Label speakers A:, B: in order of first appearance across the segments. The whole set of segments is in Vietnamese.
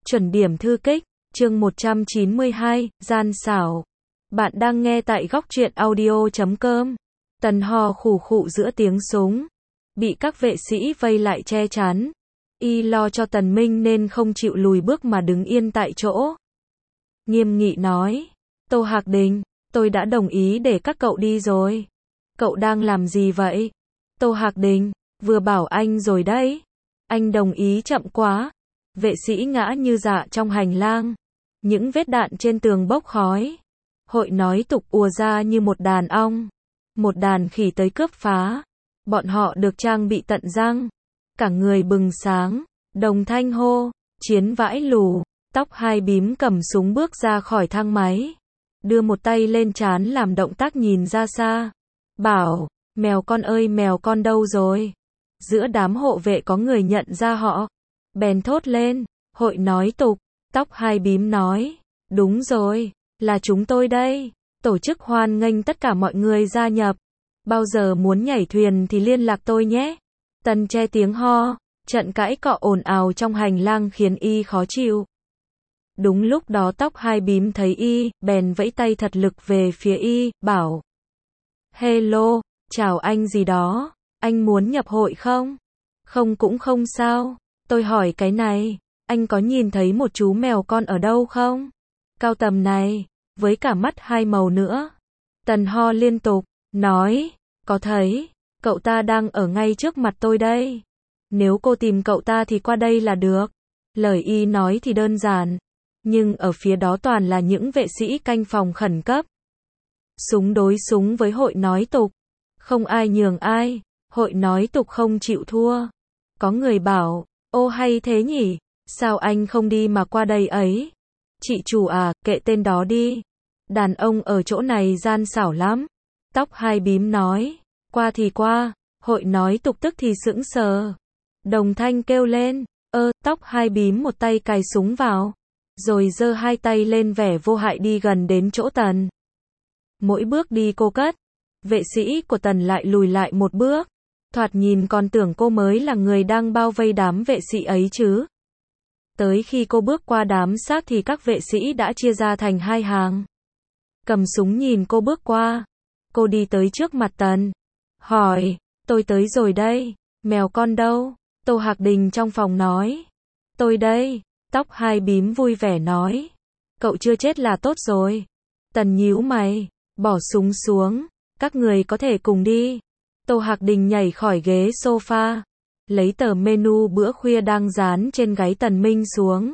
A: Chuẩn điểm thư kích, chương 192, gian xảo. Bạn đang nghe tại góc truyện audio.com. Tần Hò khủ khụ giữa tiếng súng, bị các vệ sĩ vây lại che chắn. Y lo cho Tần Minh nên không chịu lùi bước mà đứng yên tại chỗ. Nghiêm nghị nói, Tô Hạc Đình, tôi đã đồng ý để các cậu đi rồi. Cậu đang làm gì vậy? Tô Hạc Đình, vừa bảo anh rồi đấy. Anh đồng ý chậm quá. Vệ sĩ ngã như dạ trong hành lang. Những vết đạn trên tường bốc khói. Hội nói tục ùa ra như một đàn ong. Một đàn khỉ tới cướp phá. Bọn họ được trang bị tận răng. Cả người bừng sáng. Đồng thanh hô. Chiến vãi lù. Tóc hai bím cầm súng bước ra khỏi thang máy. Đưa một tay lên trán làm động tác nhìn ra xa. Bảo, mèo con ơi mèo con đâu rồi? Giữa đám hộ vệ có người nhận ra họ. Bèn thốt lên, hội nói tục. Tóc hai bím nói, đúng rồi, là chúng tôi đây. Tổ chức hoan nghênh tất cả mọi người gia nhập. Bao giờ muốn nhảy thuyền thì liên lạc tôi nhé. Tần che tiếng ho, trận cãi cọ ồn ào trong hành lang khiến y khó chịu. Đúng lúc đó tóc hai bím thấy y, bèn vẫy tay thật lực về phía y, bảo. Hello, chào anh gì đó, anh muốn nhập hội không? Không cũng không sao, tôi hỏi cái này, anh có nhìn thấy một chú mèo con ở đâu không? Cao tầm này, với cả mắt hai màu nữa. Tần ho liên tục, nói, có thấy, cậu ta đang ở ngay trước mặt tôi đây. Nếu cô tìm cậu ta thì qua đây là được. Lời y nói thì đơn giản, nhưng ở phía đó toàn là những vệ sĩ canh phòng khẩn cấp. Súng đối súng với hội nói tục. Không ai nhường ai, hội nói tục không chịu thua. Có người bảo, ô hay thế nhỉ, sao anh không đi mà qua đây ấy? Chị chủ à, kệ tên đó đi. Đàn ông ở chỗ này gian xảo lắm. Tóc hai bím nói, qua thì qua, hội nói tục tức thì sững sờ. Đồng thanh kêu lên, tóc hai bím một tay cài súng vào. Rồi giơ hai tay lên vẻ vô hại đi gần đến chỗ Tần. Mỗi bước đi cô cất, vệ sĩ của Tần lại lùi lại một bước. Thoạt nhìn còn tưởng cô mới là người đang bao vây đám vệ sĩ ấy chứ. Tới khi cô bước qua đám xác thì các vệ sĩ đã chia ra thành hai hàng. Cầm súng nhìn cô bước qua. Cô đi tới trước mặt Tần. Hỏi, tôi tới rồi đây, mèo con đâu? Tô Hạc Đình trong phòng nói. Tôi đây, tóc hai bím vui vẻ nói. Cậu chưa chết là tốt rồi. Tần nhíu mày, bỏ súng xuống, các người có thể cùng đi. Tô Hạc Đình nhảy khỏi ghế sofa, lấy tờ menu bữa khuya đang dán trên gáy Tần Minh xuống.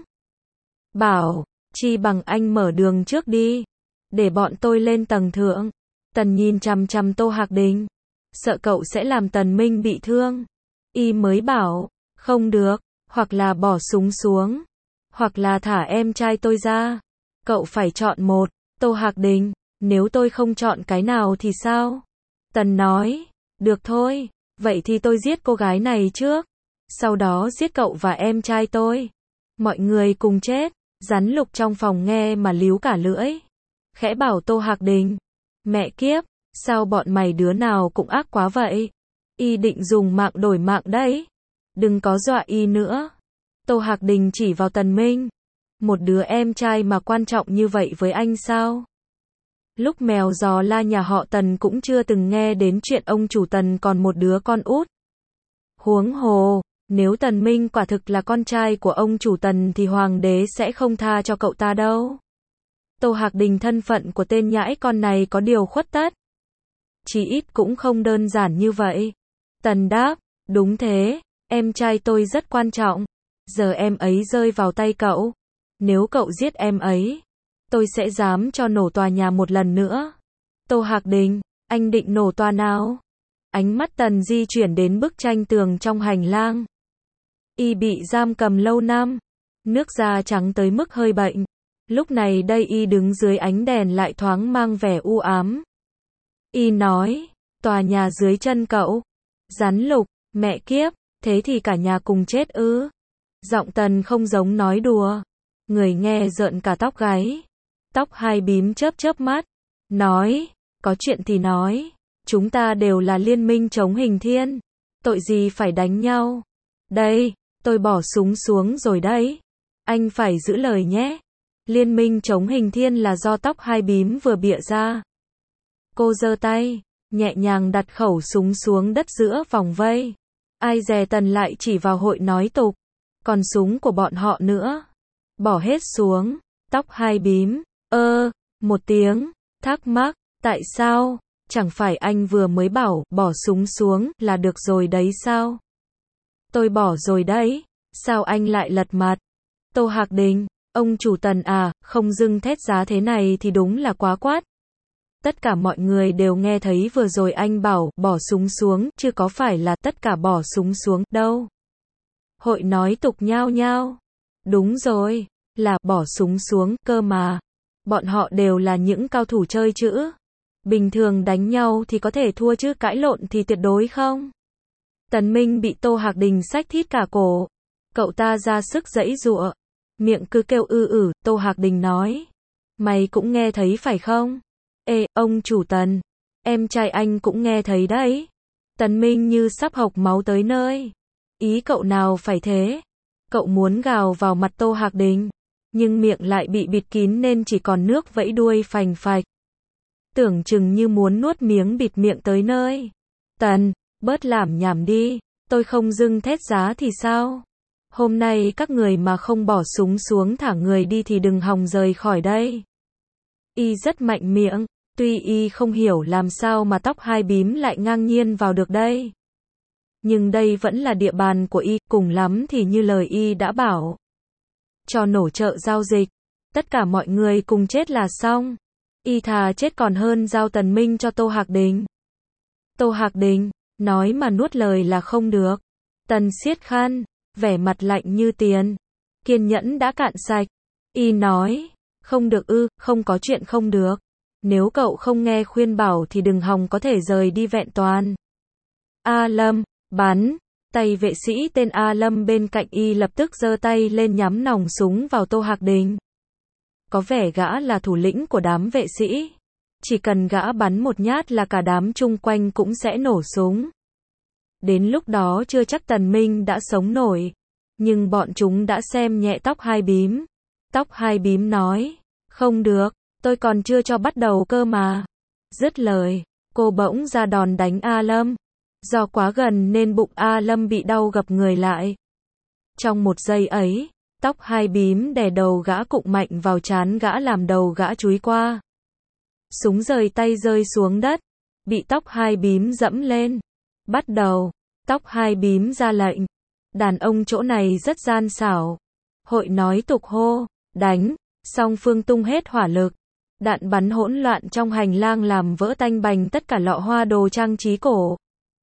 A: Bảo, chi bằng anh mở đường trước đi, để bọn tôi lên tầng thượng. Tần nhìn chằm chằm Tô Hạc Đình, sợ cậu sẽ làm Tần Minh bị thương. Y mới bảo, không được, hoặc là bỏ súng xuống, hoặc là thả em trai tôi ra. Cậu phải chọn một. Tô Hạc Đình, nếu tôi không chọn cái nào thì sao? Tần nói, được thôi, vậy thì tôi giết cô gái này trước, sau đó giết cậu và em trai tôi. Mọi người cùng chết. Rắn lục trong phòng nghe mà líu cả lưỡi. Khẽ bảo Tô Hạc Đình, mẹ kiếp, sao bọn mày đứa nào cũng ác quá vậy? Y định dùng mạng đổi mạng đấy. Đừng có dọa y nữa. Tô Hạc Đình chỉ vào Tần Minh. Một đứa em trai mà quan trọng như vậy với anh sao? Lúc mèo giò la nhà họ Tần cũng chưa từng nghe đến chuyện ông chủ Tần còn một đứa con út. Huống hồ, nếu Tần Minh quả thực là con trai của ông chủ Tần thì hoàng đế sẽ không tha cho cậu ta đâu. Tô Hạc Đình thân phận của tên nhãi con này có điều khuất tất. Chỉ ít cũng không đơn giản như vậy. Tần đáp, đúng thế, em trai tôi rất quan trọng. Giờ em ấy rơi vào tay cậu. Nếu cậu giết em ấy, tôi sẽ dám cho nổ tòa nhà một lần nữa. Tô Hạc Đình, anh định nổ tòa nào? Ánh mắt Tần di chuyển đến bức tranh tường trong hành lang. Y bị giam cầm lâu năm, nước da trắng tới mức hơi bệnh. Lúc này đây y đứng dưới ánh đèn lại thoáng mang vẻ u ám. Y nói, tòa nhà dưới chân cậu. Rắn lục, mẹ kiếp, thế thì cả nhà cùng chết ư? Giọng Tần không giống nói đùa. Người nghe rợn cả tóc gáy. Tóc hai bím chớp chớp mắt. Nói, có chuyện thì nói. Chúng ta đều là liên minh chống hình thiên. Tội gì phải đánh nhau? Đây, tôi bỏ súng xuống rồi đấy. Anh phải giữ lời nhé. Liên minh chống Hình Thiên là do Tóc Hai Bím vừa bịa ra. Cô giơ tay, nhẹ nhàng đặt khẩu súng xuống đất giữa vòng vây. Ai dè Tần lại chỉ vào Hội nói tục. Còn súng của bọn họ nữa. Bỏ hết xuống. Tóc Hai Bím, một tiếng, thắc mắc, tại sao? Chẳng phải anh vừa mới bảo bỏ súng xuống là được rồi đấy sao? Tôi bỏ rồi đấy. Sao anh lại lật mặt? Tô Hạc Đình, ông chủ Tần à, không dưng thét giá thế này thì đúng là quá quát. Tất cả mọi người đều nghe thấy vừa rồi anh bảo bỏ súng xuống, chứ có phải là tất cả bỏ súng xuống đâu. Hội nói tục nhao nhao. Đúng rồi, là bỏ súng xuống cơ mà. Bọn họ đều là những cao thủ chơi chữ. Bình thường đánh nhau thì có thể thua chứ cãi lộn thì tuyệt đối không. Tần Minh bị Tô Hạc Đình xách thít cả cổ. Cậu ta ra sức giãy giụa. Miệng cứ kêu Tô Hạc Đình nói. Mày cũng nghe thấy phải không? Ê, ông chủ Tần. Em trai anh cũng nghe thấy đấy. Tần Minh như sắp hộc máu tới nơi. Ý cậu nào phải thế? Cậu muốn gào vào mặt Tô Hạc Đình. Nhưng miệng lại bị bịt kín nên chỉ còn nước vẫy đuôi phành phạch. Tưởng chừng như muốn nuốt miếng bịt miệng tới nơi. Tần, bớt lảm nhảm đi. Tôi không dưng thét giá thì sao? Hôm nay các người mà không bỏ súng xuống thả người đi thì đừng hòng rời khỏi đây. Y rất mạnh miệng. Tuy Y không hiểu làm sao mà Tóc Hai Bím lại ngang nhiên vào được đây. Nhưng đây vẫn là địa bàn của Y, cùng lắm thì như lời Y đã bảo. Cho nổ chợ giao dịch. Tất cả mọi người cùng chết là xong. Y thà chết còn hơn giao Tần Minh cho Tô Hạc Đình. Tô Hạc Đình, nói mà nuốt lời là không được. Tần siết khăn, vẻ mặt lạnh như tiền. Kiên nhẫn đã cạn sạch. Y nói, không được không có chuyện không được. Nếu cậu không nghe khuyên bảo thì đừng hòng có thể rời đi vẹn toàn. A Lâm, bắn. Tay vệ sĩ tên A Lâm bên cạnh Y lập tức giơ tay lên nhắm nòng súng vào Tô Hạc Đình. Có vẻ gã là thủ lĩnh của đám vệ sĩ. Chỉ cần gã bắn một nhát là cả đám chung quanh cũng sẽ nổ súng. Đến lúc đó chưa chắc Tần Minh đã sống nổi. Nhưng bọn chúng đã xem nhẹ Tóc Hai Bím. Tóc Hai Bím nói, không được, tôi còn chưa cho bắt đầu cơ mà. Dứt lời, cô bỗng ra đòn đánh A Lâm. Do quá gần nên bụng A Lâm bị đau gập người lại. Trong một giây ấy, Tóc Hai Bím đè đầu gã cụng mạnh vào trán gã làm đầu gã chúi qua. Súng rời tay rơi xuống đất, bị Tóc Hai Bím dẫm lên. Bắt đầu, Tóc Hai Bím ra lệnh. Đàn ông chỗ này rất gian xảo. Hội nói tục hô, đánh, song phương tung hết hỏa lực. Đạn bắn hỗn loạn trong hành lang làm vỡ tanh bành tất cả lọ hoa đồ trang trí cổ.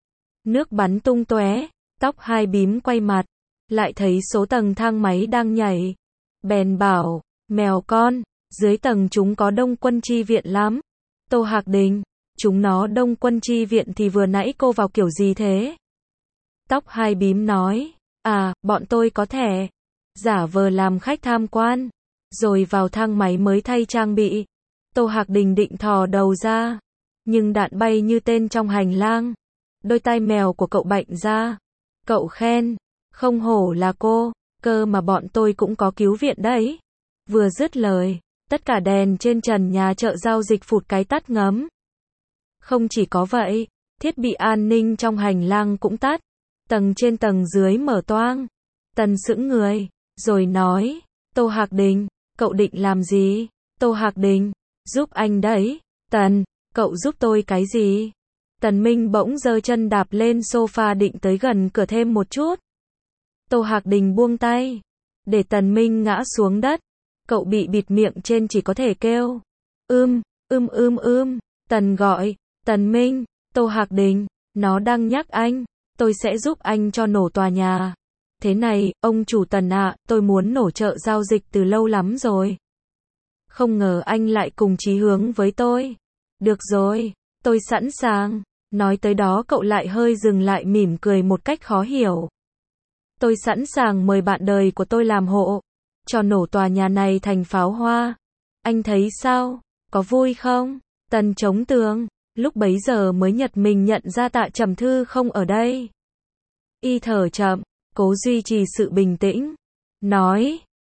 A: Nước bắn tung tóe, Tóc Hai Bím quay mặt, lại thấy số tầng thang máy đang nhảy. Bèn bảo, mèo con, dưới tầng chúng có đông quân chi viện lắm. Tô Hạc Đình, chúng nó đông quân chi viện thì vừa nãy cô vào kiểu gì thế? Tóc Hai Bím nói, bọn tôi có thẻ. Giả vờ làm khách tham quan. Rồi vào thang máy mới thay trang bị. Tô Hạc Đình định thò đầu ra. Nhưng đạn bay như tên trong hành lang. Đôi tai mèo của cậu bệnh ra. Cậu khen, không hổ là cô, cơ mà bọn tôi cũng có cứu viện đấy. Vừa dứt lời, tất cả đèn trên trần nhà chợ giao dịch phụt cái tắt ngấm. Không chỉ có vậy, thiết bị an ninh trong hành lang cũng tắt. Tầng trên tầng dưới mở toang. Tần sững người, rồi nói, Tô Hạc Đình, cậu định làm gì? Tô Hạc Đình, giúp anh đấy. Tần, cậu giúp tôi cái gì? Tần Minh bỗng giơ chân đạp lên sofa định tới gần cửa thêm một chút. Tô Hạc Đình buông tay, để Tần Minh ngã xuống đất. Cậu bị bịt miệng trên chỉ có thể kêu. Tần gọi, Tần Minh, Tô Hạc Đình, nó đang nhắc anh, tôi sẽ giúp anh cho nổ tòa nhà. Thế này, ông chủ Tần ạ, tôi muốn nổ chợ giao dịch từ lâu lắm rồi. Không ngờ anh lại cùng chí hướng với tôi. Được rồi, tôi sẵn sàng. Nói tới đó cậu lại hơi dừng lại mỉm cười một cách khó hiểu. Tôi sẵn sàng mời bạn đời của tôi làm hộ. Cho nổ tòa nhà này thành pháo hoa. Anh thấy sao? Có vui không? Tần chống tường, lúc bấy giờ mới nhật mình nhận ra Tạ Trầm Thư không ở đây. Y thở chậm, cố duy trì sự bình tĩnh. Nói,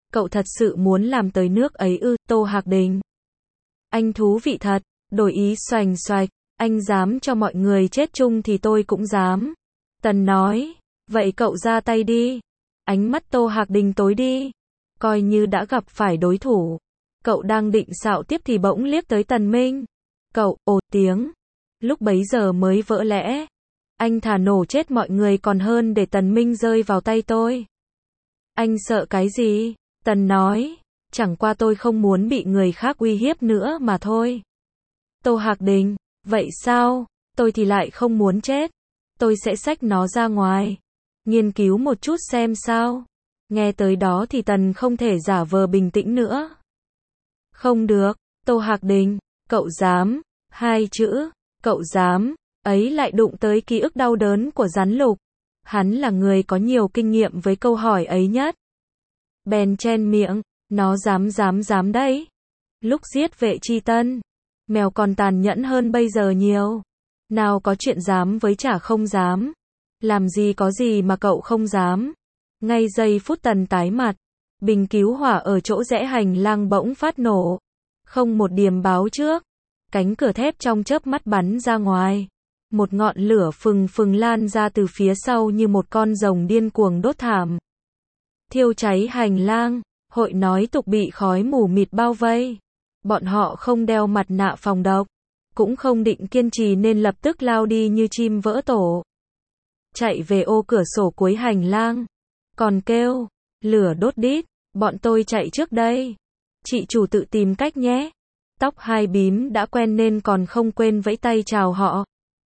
A: Cậu thật sự muốn làm tới nước ấy ư? Tô Hạc Đình. Anh thú vị thật, đổi ý xoành xoạch, anh dám cho mọi người chết chung thì tôi cũng dám. Tần nói, vậy cậu ra tay đi. Ánh mắt Tô Hạc Đình tối đi, coi như đã gặp phải đối thủ. Cậu đang định xạo tiếp thì bỗng liếc tới Tần Minh. Cậu, ồ tiếng, lúc bấy giờ mới vỡ lẽ. Anh thà nổ chết mọi người còn hơn để Tần Minh rơi vào tay tôi. Anh sợ cái gì? Tần nói, chẳng qua tôi không muốn bị người khác uy hiếp nữa mà thôi. Tô Hạc Đình, vậy sao? Tôi thì lại không muốn chết. Tôi sẽ xách nó ra ngoài, nghiên cứu một chút xem sao. Nghe tới đó thì Tần không thể giả vờ bình tĩnh nữa. Không được, Tô Hạc Đình, cậu dám, hai chữ, cậu dám, ấy lại đụng tới ký ức đau đớn của Gián Lục. Hắn là người có nhiều kinh nghiệm với câu hỏi ấy nhất. Bèn chen miệng, nó dám đấy. Lúc giết Vệ Chi Tân, mèo còn tàn nhẫn hơn bây giờ nhiều. Nào có chuyện dám với chả không dám. Làm gì có gì mà cậu không dám. Ngay giây phút Tần tái mặt, bình cứu hỏa ở chỗ rẽ hành lang bỗng phát nổ. Không một điềm báo trước, cánh cửa thép trong chớp mắt bắn ra ngoài. Một ngọn lửa phừng phừng lan ra từ phía sau như một con rồng điên cuồng đốt thảm. Thiêu cháy hành lang, hội nói tục bị khói mù mịt bao vây. Bọn họ không đeo mặt nạ phòng độc, cũng không định kiên trì nên lập tức lao đi như chim vỡ tổ. Chạy về ô cửa sổ cuối hành lang, còn kêu, lửa đốt đít, bọn tôi chạy trước đây. Chị chủ tự tìm cách nhé. Tóc hai bím đã quen nên còn không quên vẫy tay chào họ.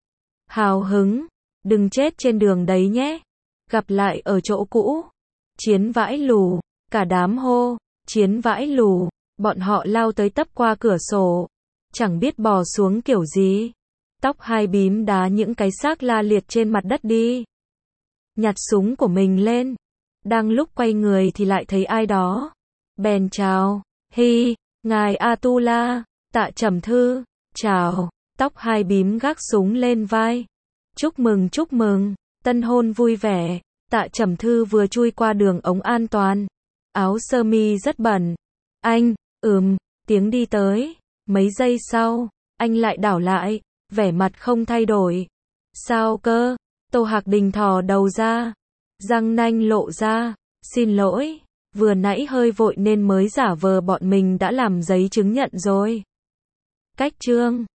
A: Hào hứng, đừng chết trên đường đấy nhé. Gặp lại ở chỗ cũ. Chiến vãi lù, cả đám hô, chiến vãi lù, bọn họ lao tới tấp qua cửa sổ. Chẳng biết bò xuống kiểu gì. Tóc hai bím đá những cái xác la liệt trên mặt đất đi. Nhặt súng của mình lên. Đang lúc quay người thì lại thấy ai đó. Bèn chào, hi, ngài Atula, Tạ Trầm Thư, chào. Tóc hai bím gác súng lên vai. Chúc mừng, tân hôn vui vẻ. Tạ Trầm Thư vừa chui qua đường ống an toàn. Áo sơ mi rất bẩn. Anh, tiếng đi tới. Mấy giây sau, anh lại đảo lại, vẻ mặt không thay đổi. Sao cơ? Tô Hạc Đình thò đầu ra, răng nanh lộ ra. Xin lỗi, vừa nãy hơi vội nên mới giả vờ bọn mình đã làm giấy chứng nhận rồi. Cách chương